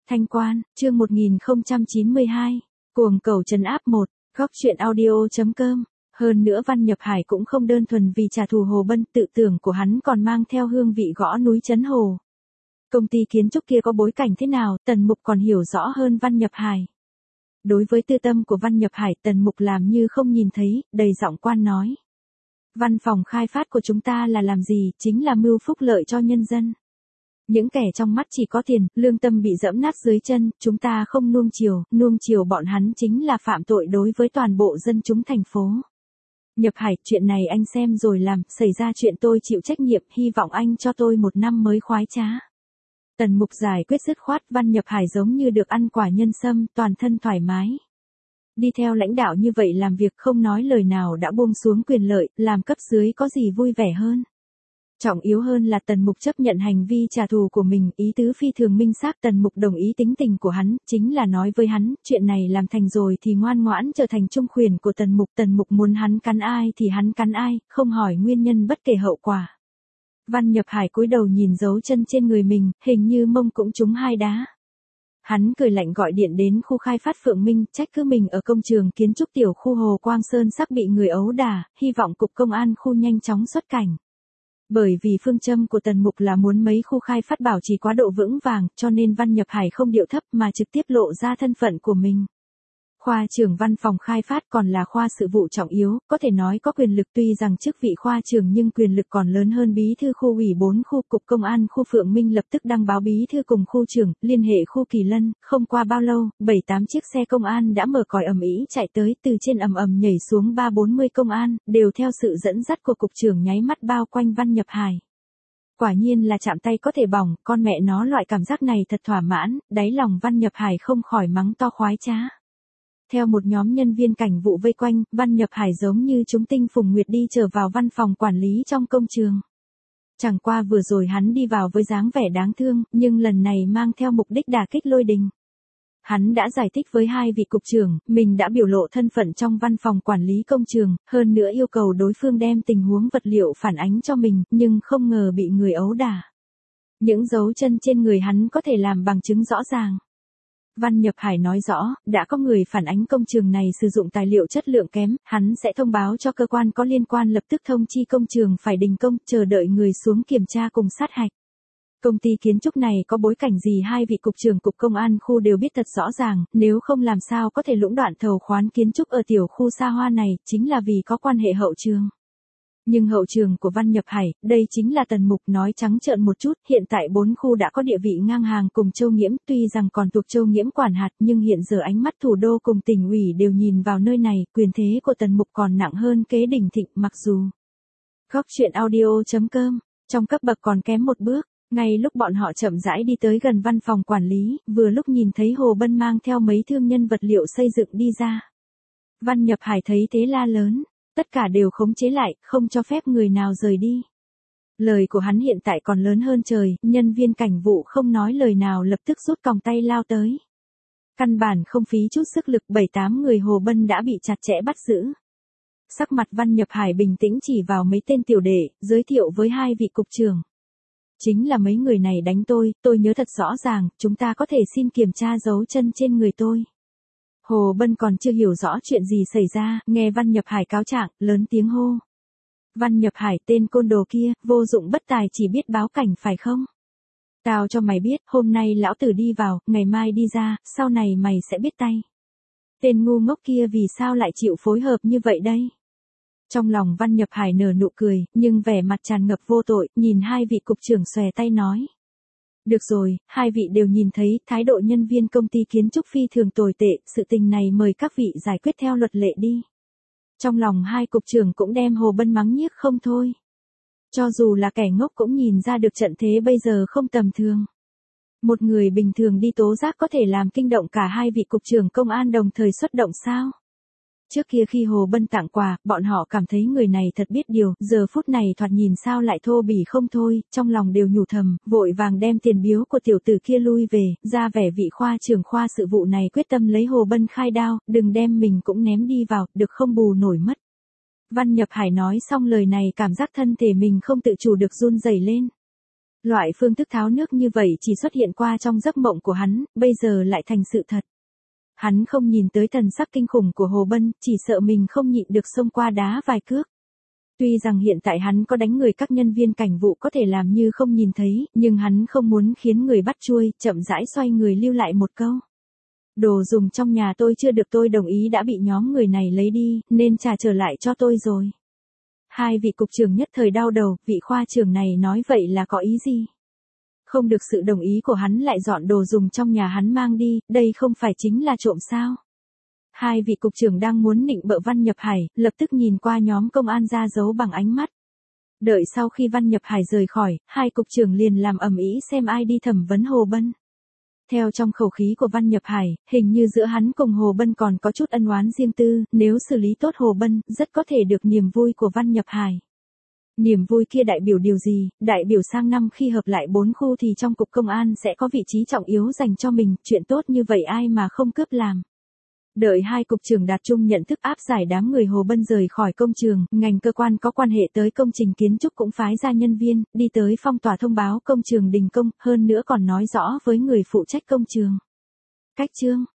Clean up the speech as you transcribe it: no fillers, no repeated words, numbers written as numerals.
Thanh Quan, chương 1092, cuồng cầu trấn áp 1, góc truyện audio.com. Hơn nữa Văn Nhập Hải cũng không đơn thuần vì trả thù Hồ Bân, tự tưởng của hắn còn mang theo hương vị gõ núi trấn hồ. Công ty kiến trúc kia có bối cảnh thế nào, Tần Mục còn hiểu rõ hơn Văn Nhập Hải. Đối với tư tâm của Văn Nhập Hải, Tần Mục làm như không nhìn thấy, đầy giọng quan nói. Văn phòng khai phát của chúng ta là làm gì, chính là mưu phúc lợi cho nhân dân. Những kẻ trong mắt chỉ có tiền, lương tâm bị dẫm nát dưới chân, chúng ta không nuông chiều bọn hắn chính là phạm tội đối với toàn bộ dân chúng thành phố. Nhập Hải, chuyện này anh xem rồi làm, xảy ra chuyện tôi chịu trách nhiệm, hy vọng anh cho tôi 1 năm mới khoái trá. Tần Mục giải quyết dứt khoát, Văn Nhập Hải giống như được ăn quả nhân sâm, toàn thân thoải mái. Đi theo lãnh đạo như vậy làm việc không nói lời nào đã buông xuống quyền lợi, làm cấp dưới có gì vui vẻ hơn. Trọng yếu hơn là Tần Mục chấp nhận hành vi trả thù của mình, ý tứ phi thường minh xác. Tần Mục đồng ý tính tình của hắn, chính là nói với hắn, chuyện này làm thành rồi thì ngoan ngoãn trở thành trung khuyển của Tần Mục. Tần Mục muốn hắn cắn ai thì hắn cắn ai, không hỏi nguyên nhân bất kể hậu quả. Văn Nhập Hải cúi đầu nhìn dấu chân trên người mình, hình như mông cũng trúng 2 đá. Hắn cười lạnh gọi điện đến khu khai phát Phượng Minh, trách cứ mình ở công trường kiến trúc tiểu khu Hồ Quang Sơn sắp bị người ấu đả, hy vọng cục công an khu nhanh chóng xuất cảnh. Bởi vì phương châm của Tần Mục là muốn mấy khu khai phát bảo trì quá độ vững vàng, cho nên Văn Nhập Hải không điệu thấp mà trực tiếp lộ ra thân phận của mình. Khoa trưởng văn phòng khai phát còn là khoa sự vụ trọng yếu, có thể nói có quyền lực, tuy rằng chức vị khoa trưởng nhưng quyền lực còn lớn hơn bí thư khu ủy 4 khu. Cục công an khu Phượng Minh lập tức đăng báo bí thư cùng khu trưởng, liên hệ khu Kỳ Lân. Không qua bao lâu, 7-8 chiếc xe công an đã mở còi ầm ĩ chạy tới, từ trên ầm nhảy xuống 30-40 công an, đều theo sự dẫn dắt của cục trưởng nháy mắt bao quanh Văn Nhập Hải. Quả nhiên là chạm tay có thể bỏng, con mẹ nó loại cảm giác này thật thỏa mãn, đáy lòng Văn Nhập Hải không khỏi mắng to khoái trá. Theo một nhóm nhân viên cảnh vụ vây quanh, Văn Nhập Hải giống như chúng tinh phùng nguyệt đi trở vào văn phòng quản lý trong công trường. Chẳng qua vừa rồi hắn đi vào với dáng vẻ đáng thương, nhưng lần này mang theo mục đích đả kích lôi đình. Hắn đã giải thích với 2 vị cục trưởng, mình đã biểu lộ thân phận trong văn phòng quản lý công trường, hơn nữa yêu cầu đối phương đem tình huống vật liệu phản ánh cho mình, nhưng không ngờ bị người ấu đả. Những dấu chân trên người hắn có thể làm bằng chứng rõ ràng. Văn Nhập Hải nói rõ, đã có người phản ánh công trường này sử dụng tài liệu chất lượng kém, hắn sẽ thông báo cho cơ quan có liên quan lập tức thông chi công trường phải đình công, chờ đợi người xuống kiểm tra cùng sát hạch. Công ty kiến trúc này có bối cảnh gì 2 vị cục trưởng cục công an khu đều biết thật rõ ràng, nếu không làm sao có thể lũng đoạn thầu khoán kiến trúc ở tiểu khu xa hoa này, chính là vì có quan hệ hậu trường. Nhưng hậu trường của Văn Nhập Hải, đây chính là Tần Mục, nói trắng trợn một chút, hiện tại 4 khu đã có địa vị ngang hàng cùng Châu Nghiễm, tuy rằng còn thuộc Châu Nghiễm quản hạt, nhưng hiện giờ ánh mắt thủ đô cùng tỉnh ủy đều nhìn vào nơi này, quyền thế của Tần Mục còn nặng hơn kế đỉnh thịnh. Mặc dù góc truyện audio.com, trong cấp bậc còn kém một bước, ngay lúc bọn họ chậm rãi đi tới gần văn phòng quản lý, vừa lúc nhìn thấy Hồ Bân mang theo mấy thương nhân vật liệu xây dựng đi ra. Văn Nhập Hải thấy thế la lớn. Tất cả đều khống chế lại, không cho phép người nào rời đi. Lời của hắn hiện tại còn lớn hơn trời, nhân viên cảnh vụ không nói lời nào lập tức rút còng tay lao tới. Căn bản không phí chút sức lực, 7-8 người Hồ Bân đã bị chặt chẽ bắt giữ. Sắc mặt Văn Nhập Hải bình tĩnh chỉ vào mấy tên tiểu đệ, giới thiệu với 2 vị cục trưởng. Chính là mấy người này đánh tôi nhớ thật rõ ràng, chúng ta có thể xin kiểm tra dấu chân trên người tôi. Hồ Bân còn chưa hiểu rõ chuyện gì xảy ra, nghe Văn Nhập Hải cáo trạng, lớn tiếng hô. Văn Nhập Hải, tên côn đồ kia, vô dụng bất tài, chỉ biết báo cảnh phải không? Tao cho mày biết, hôm nay lão tử đi vào, ngày mai đi ra, sau này mày sẽ biết tay. Tên ngu ngốc kia vì sao lại chịu phối hợp như vậy đây? Trong lòng Văn Nhập Hải nở nụ cười, nhưng vẻ mặt tràn ngập vô tội, nhìn 2 vị cục trưởng xòe tay nói. Được rồi, 2 vị đều nhìn thấy, thái độ nhân viên công ty kiến trúc phi thường tồi tệ, sự tình này mời các vị giải quyết theo luật lệ đi. Trong lòng 2 cục trưởng cũng đem Hồ Bân mắng nhiếc không thôi. Cho dù là kẻ ngốc cũng nhìn ra được trận thế bây giờ không tầm thường. Một người bình thường đi tố giác có thể làm kinh động cả 2 vị cục trưởng công an đồng thời xuất động sao? Trước kia khi Hồ Bân tặng quà, bọn họ cảm thấy người này thật biết điều, giờ phút này thoạt nhìn sao lại thô bỉ không thôi, trong lòng đều nhủ thầm, vội vàng đem tiền biếu của tiểu tử kia lui về, ra vẻ vị khoa trưởng khoa sự vụ này quyết tâm lấy Hồ Bân khai đao, đừng đem mình cũng ném đi vào, được không bù nổi mất. Văn Nhập Hải nói xong lời này cảm giác thân thể mình không tự chủ được run rẩy lên. Loại phương thức tháo nước như vậy chỉ xuất hiện qua trong giấc mộng của hắn, bây giờ lại thành sự thật. Hắn không nhìn tới thần sắc kinh khủng của Hồ Bân, chỉ sợ mình không nhịn được xông qua đá vài cước. Tuy rằng hiện tại hắn có đánh người các nhân viên cảnh vụ có thể làm như không nhìn thấy, nhưng hắn không muốn khiến người bắt chuôi, chậm rãi xoay người lưu lại một câu. Đồ dùng trong nhà tôi chưa được tôi đồng ý đã bị nhóm người này lấy đi, nên trả trở lại cho tôi rồi. Hai vị cục trưởng nhất thời đau đầu, vị khoa trưởng này nói vậy là có ý gì? Không được sự đồng ý của hắn lại dọn đồ dùng trong nhà hắn mang đi, đây không phải chính là trộm sao? Hai vị cục trưởng đang muốn nịnh bợ Văn Nhập Hải, lập tức nhìn qua nhóm công an ra dấu bằng ánh mắt. Đợi sau khi Văn Nhập Hải rời khỏi, hai cục trưởng liền làm ầm ĩ xem ai đi thẩm vấn Hồ Bân. Theo trong khẩu khí của Văn Nhập Hải, hình như giữa hắn cùng Hồ Bân còn có chút ân oán riêng tư, nếu xử lý tốt Hồ Bân, rất có thể được niềm vui của Văn Nhập Hải. Niềm vui kia đại biểu điều gì? Đại biểu sang năm khi hợp lại 4 khu thì trong cục công an sẽ có vị trí trọng yếu dành cho mình, chuyện tốt như vậy ai mà không cướp làm. Đợi hai cục trưởng đạt chung nhận thức áp giải đám người Hồ Bân rời khỏi công trường, ngành cơ quan có quan hệ tới công trình kiến trúc cũng phái ra nhân viên, đi tới phong tỏa thông báo công trường đình công, hơn nữa còn nói rõ với người phụ trách công trường. Cách chương